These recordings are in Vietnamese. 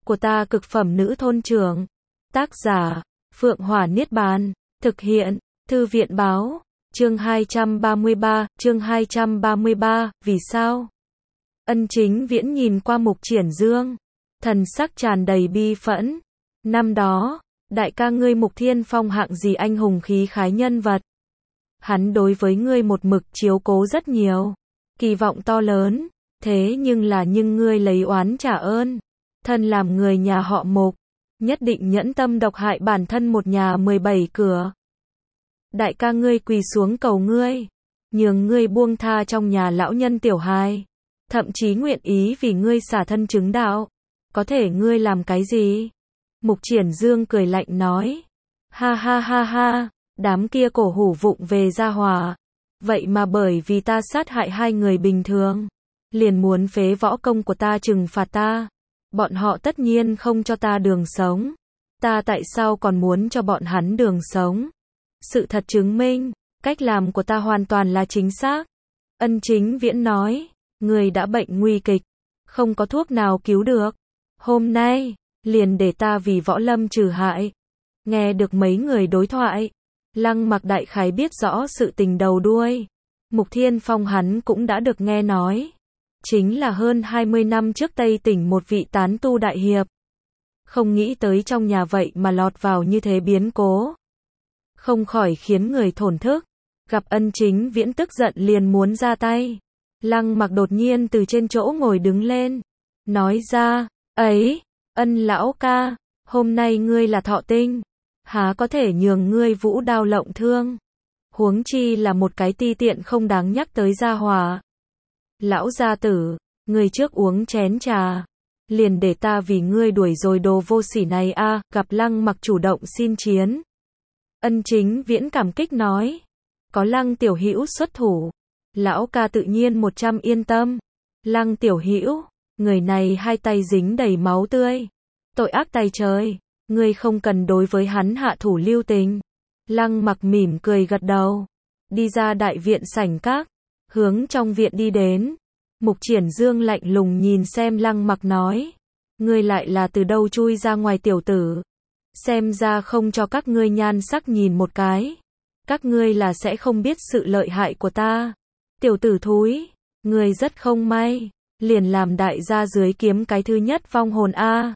của ta cực phẩm nữ thôn trưởng. Tác giả, Phượng Hỏa Niết Bàn. Thực hiện, Thư viện báo. Chương 233, vì sao? Ân Chính Viễn nhìn qua Mục Triển Dương, thần sắc tràn đầy bi phẫn. Năm đó, đại ca ngươi Mục Thiên Phong hạng gì anh hùng khí khái nhân vật. Hắn đối với ngươi một mực chiếu cố rất nhiều, kỳ vọng to lớn, thế nhưng ngươi lấy oán trả ơn. Thân làm người nhà họ Mục, nhất định nhẫn tâm độc hại bản thân một nhà 17 cửa. Đại ca ngươi quỳ xuống cầu ngươi, nhường ngươi buông tha trong nhà lão nhân tiểu hài, thậm chí nguyện ý vì ngươi xả thân chứng đạo. Có thể ngươi làm cái gì? Mục Triển Dương cười lạnh nói. Ha ha ha ha, đám kia cổ hủ vụng về gia hỏa. Vậy mà bởi vì ta sát hại hai người bình thường, liền muốn phế võ công của ta trừng phạt ta. Bọn họ tất nhiên không cho ta đường sống. Ta tại sao còn muốn cho bọn hắn đường sống? Sự thật chứng minh, cách làm của ta hoàn toàn là chính xác. Ân Chính Viễn nói, người đã bệnh nguy kịch, không có thuốc nào cứu được. Hôm nay, liền để ta vì võ lâm trừ hại. Nghe được mấy người đối thoại, Lăng Mặc đại khái biết rõ sự tình đầu đuôi. Mục Thiên Phong hắn cũng đã được nghe nói. Chính là hơn 20 năm trước Tây tỉnh một vị tán tu đại hiệp. Không nghĩ tới trong nhà vậy mà lọt vào như thế biến cố. Không khỏi khiến người thổn thức. Gặp Ân Chính Viễn tức giận liền muốn ra tay. Lăng Mặc đột nhiên từ trên chỗ ngồi đứng lên. Nói ra, ấy, Ân lão ca, hôm nay ngươi là thọ tinh. Há có thể nhường ngươi vũ đao lộng thương. Huống chi là một cái ti tiện không đáng nhắc tới gia hỏa. Lão gia tử, ngươi trước uống chén trà. Liền để ta vì ngươi đuổi rồi đồ vô sỉ này a. Gặp Lăng Mặc chủ động xin chiến. Ân Chính Viễn cảm kích nói. Có Lăng tiểu hữu xuất thủ, lão ca tự nhiên 100 yên tâm. Lăng tiểu hữu, người này hai tay dính đầy máu tươi. Tội ác tày trời, ngươi không cần đối với hắn hạ thủ lưu tình. Lăng Mặc mỉm cười gật đầu. Đi ra đại viện sảnh các, hướng trong viện đi đến. Mục Triển Dương lạnh lùng nhìn xem Lăng Mặc nói. Ngươi lại là từ đâu chui ra ngoài tiểu tử. Xem ra không cho các ngươi nhan sắc nhìn một cái. Các ngươi là sẽ không biết sự lợi hại của ta. Tiểu tử thúi, ngươi rất không may. Liền làm đại gia dưới kiếm cái thứ nhất vong hồn a.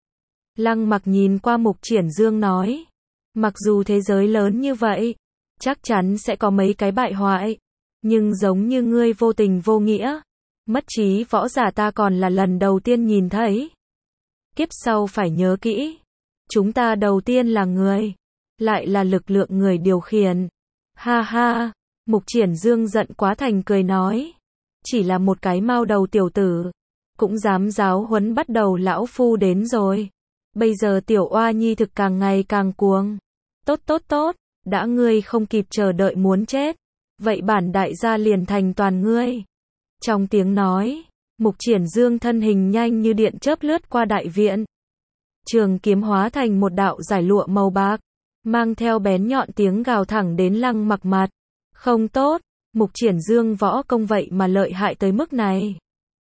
Lăng Mặc nhìn qua Mục Triển Dương nói. Mặc dù thế giới lớn như vậy, chắc chắn sẽ có mấy cái bại hoại. Nhưng giống như ngươi vô tình vô nghĩa, mất trí võ giả ta còn là lần đầu tiên nhìn thấy. Kiếp sau phải nhớ kỹ. Chúng ta đầu tiên là người, lại là lực lượng người điều khiển. Ha ha, Mục Triển Dương giận quá thành cười nói. Chỉ là một cái mao đầu tiểu tử, cũng dám giáo huấn bắt đầu lão phu đến rồi. Bây giờ tiểu oa nhi thực càng ngày càng cuồng. Tốt, đã ngươi không kịp chờ đợi muốn chết. Vậy bản đại gia liền thành toàn ngươi. Trong tiếng nói, Mục Triển Dương thân hình nhanh như điện chớp lướt qua đại viện. Trường kiếm hóa thành một đạo giải lụa màu bạc, mang theo bén nhọn tiếng gào thẳng đến Lăng Mặc mặt. Không tốt, Mục Triển Dương võ công vậy mà lợi hại tới mức này.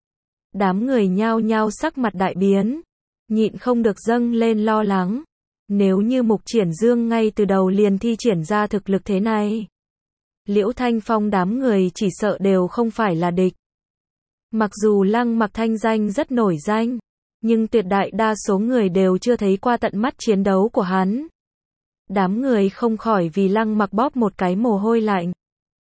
Đám người nhao nhao sắc mặt đại biến, nhịn không được dâng lên lo lắng. Nếu như Mục Triển Dương ngay từ đầu liền thi triển ra thực lực thế này, Liễu Thanh Phong đám người chỉ sợ đều không phải là địch. Mặc dù Lăng Mặc thanh danh rất nổi danh, nhưng tuyệt đại đa số người đều chưa thấy qua tận mắt chiến đấu của hắn. Đám người không khỏi vì Lăng Mặc bóp một cái mồ hôi lạnh.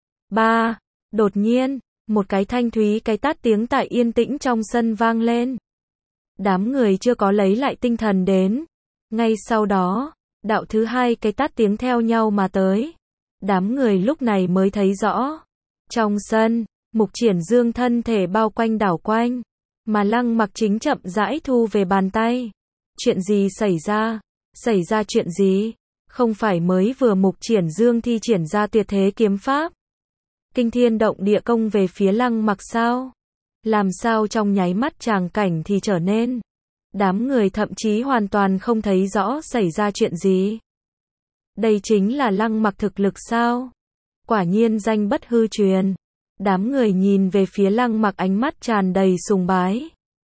Đột nhiên, một cái thanh thúy cái tát tiếng tại yên tĩnh trong sân vang lên. Đám người chưa có lấy lại tinh thần đến. Ngay sau đó, đạo thứ hai cái tát tiếng theo nhau mà tới. Đám người lúc này mới thấy rõ. Trong sân, Mục Triển Dương thân thể bao quanh đảo quanh, mà Lăng Mặc chính chậm rãi thu về bàn tay. Chuyện gì xảy ra? Xảy ra chuyện gì? Không phải mới vừa Mục Triển Dương thi triển ra tuyệt thế kiếm pháp, kinh thiên động địa công về phía Lăng Mặc sao? Làm sao trong nháy mắt tràng cảnh thì trở nên? Đám người thậm chí hoàn toàn không thấy rõ xảy ra chuyện gì. Đây chính là Lăng Mặc thực lực sao? Quả nhiên danh bất hư truyền. Đám người nhìn về phía Lăng Mặc ánh mắt tràn đầy sùng bái.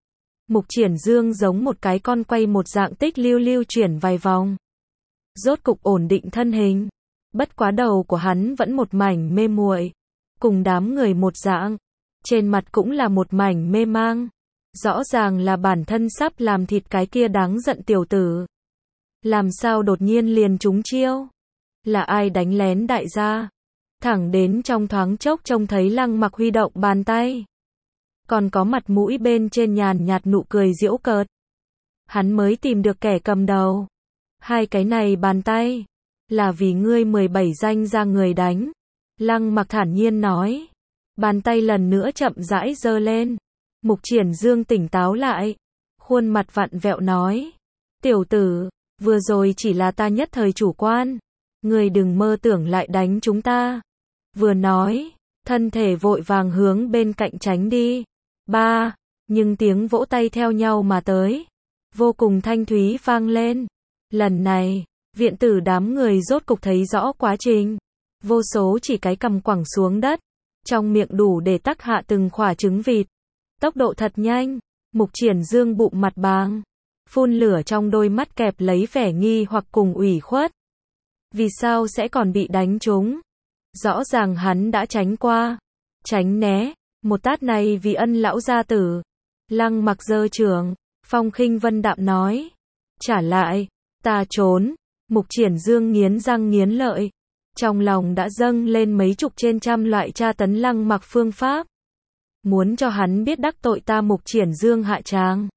Mục Triển Dương giống một cái con quay một dạng tích lưu lưu chuyển vài vòng. Rốt cục ổn định thân hình. Bất quá đầu của hắn vẫn một mảnh mê muội, cùng đám người một dạng. Trên mặt cũng là một mảnh mê mang. Rõ ràng là bản thân sắp làm thịt cái kia đáng giận tiểu tử. Làm sao đột nhiên liền trúng chiêu? Là ai đánh lén đại gia? Thẳng đến trong thoáng chốc trông thấy Lăng Mặc huy động bàn tay. Còn có mặt mũi bên trên nhàn nhạt nụ cười giễu cợt. Hắn mới tìm được kẻ cầm đầu. Hai cái này bàn tay, là vì ngươi 17 danh ra người đánh. Lăng Mặc thản nhiên nói. Bàn tay lần nữa chậm rãi giơ lên. Mục Triển Dương tỉnh táo lại. Khuôn mặt vặn vẹo nói. Tiểu tử, vừa rồi chỉ là ta nhất thời chủ quan. Ngươi đừng mơ tưởng lại đánh chúng ta. Vừa nói, thân thể vội vàng hướng bên cạnh tránh đi. Ba, nhưng tiếng vỗ tay theo nhau mà tới. Vô cùng thanh thúy vang lên. Lần này, viện tử đám người rốt cục thấy rõ quá trình. Vô số chỉ cái cầm quẳng xuống đất. Trong miệng đủ để tắc hạ từng quả trứng vịt. Tốc độ thật nhanh. Mục Triển Dương bụng mặt bàng. Phun lửa trong đôi mắt kẹp lấy vẻ nghi hoặc cùng ủy khuất. Vì sao sẽ còn bị đánh trúng? Rõ ràng hắn đã tránh qua. Tránh né. Một tát này vì ân lão gia tử. Lăng Mặc giơ trường. Phong khinh vân đạm nói. Trả lại. Ta trốn. Mục Triển Dương nghiến răng nghiến lợi. Trong lòng đã dâng lên mấy chục trên trăm loại tra tấn Lăng Mặc phương pháp. Muốn cho hắn biết đắc tội ta Mục Triển Dương hạ tràng.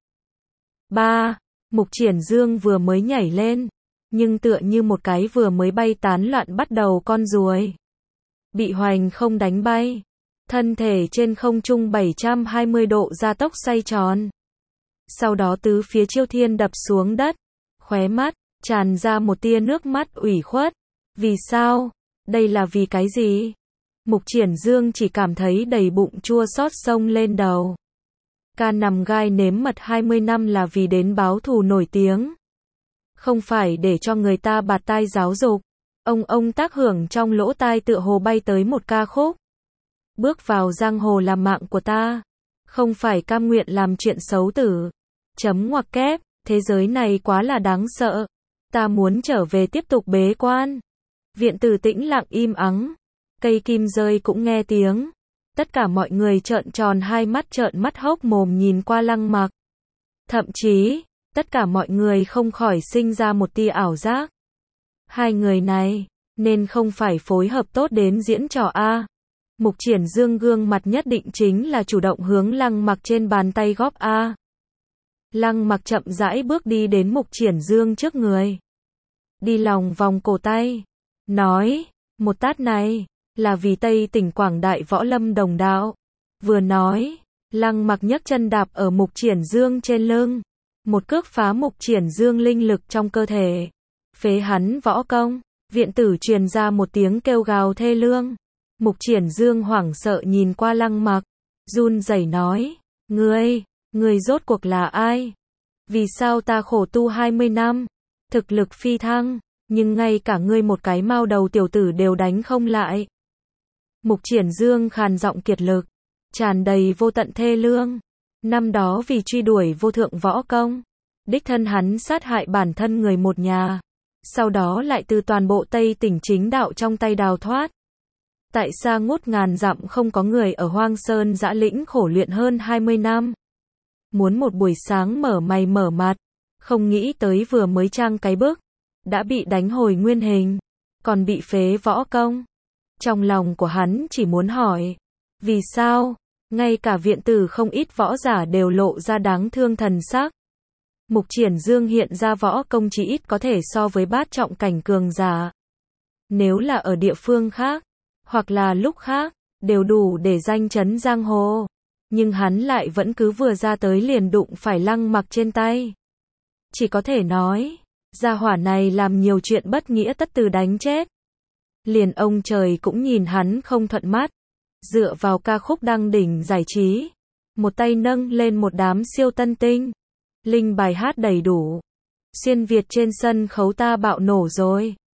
3. Mục Triển Dương vừa mới nhảy lên. Nhưng tựa như một cái vừa mới bay tán loạn bắt đầu con ruồi. Bị hoành không đánh bay. Thân thể trên không trung 720 độ gia tốc xoay tròn. Sau đó tứ phía chiêu thiên đập xuống đất. Khóe mắt, tràn ra một tia nước mắt ủy khuất. Vì sao? Đây là vì cái gì? Mục Triển Dương chỉ cảm thấy đầy bụng chua xót xông lên đầu. Can nằm gai nếm mật 20 năm là vì đến báo thù nổi tiếng. Không phải để cho người ta bạt tai giáo dục. Ông tác hưởng trong lỗ tai tựa hồ bay tới một ca khúc. Bước vào giang hồ làm mạng của ta. Không phải cam nguyện làm chuyện xấu tử. Chấm ngoặc kép, thế giới này quá là đáng sợ. Ta muốn trở về tiếp tục bế quan. Viện tử tĩnh lặng im ắng. Cây kim rơi cũng nghe tiếng. Tất cả mọi người trợn tròn hai mắt trợn mắt hốc mồm nhìn qua Lăng Mặc. Thậm chí, tất cả mọi người không khỏi sinh ra một tia ảo giác. Hai người này, nên không phải phối hợp tốt đến diễn trò A. Mục Triển Dương gương mặt nhất định chính là chủ động hướng Lăng Mặc trên bàn tay góp A. Lăng Mặc chậm rãi bước đi đến Mục Triển Dương trước người. Đi lòng vòng cổ tay. Nói, một tát này, là vì Tây tỉnh Quảng Đại võ lâm đồng đạo. Vừa nói, Lăng Mặc nhấc chân đạp ở Mục Triển Dương trên lưng. Một cước phá Mục Triển Dương linh lực trong cơ thể. Phế hắn võ công. Viện tử truyền ra một tiếng kêu gào thê lương. Mục Triển Dương hoảng sợ nhìn qua Lăng Mặc. Run rẩy nói. Ngươi rốt cuộc là ai? Vì sao ta khổ tu 20 năm? Thực lực phi thăng. Nhưng ngay cả ngươi một cái mao đầu tiểu tử đều đánh không lại. Mục Triển Dương khàn giọng kiệt lực. Tràn đầy vô tận thê lương. Năm đó vì truy đuổi vô thượng võ công. Đích thân hắn sát hại bản thân người một nhà. Sau đó lại từ toàn bộ Tây tỉnh chính đạo trong tay đào thoát. Tại xa ngút ngàn dặm không có người ở Hoang Sơn dã lĩnh khổ luyện hơn 20 năm. Muốn một buổi sáng mở mày mở mặt. Không nghĩ tới vừa mới trang cái bức. Đã bị đánh hồi nguyên hình. Còn bị phế võ công. Trong lòng của hắn chỉ muốn hỏi. Vì sao? Ngay cả viện tử không ít võ giả đều lộ ra đáng thương thần sắc. Mục Triển Dương hiện ra võ công chỉ ít có thể so với bát trọng cảnh cường giả. Nếu là ở địa phương khác, hoặc là lúc khác, đều đủ để danh chấn giang hồ. Nhưng hắn lại vẫn cứ vừa ra tới liền đụng phải Lăng Mặc trên tay. Chỉ có thể nói, gia hỏa này làm nhiều chuyện bất nghĩa tất từ đánh chết. Liền ông trời cũng nhìn hắn không thuận mắt. Dựa vào ca khúc đăng đỉnh giải trí. Một tay nâng lên một đám siêu tân tinh. Linh bài hát đầy đủ. Xuyên Việt trên sân khấu ta bạo nổ rồi.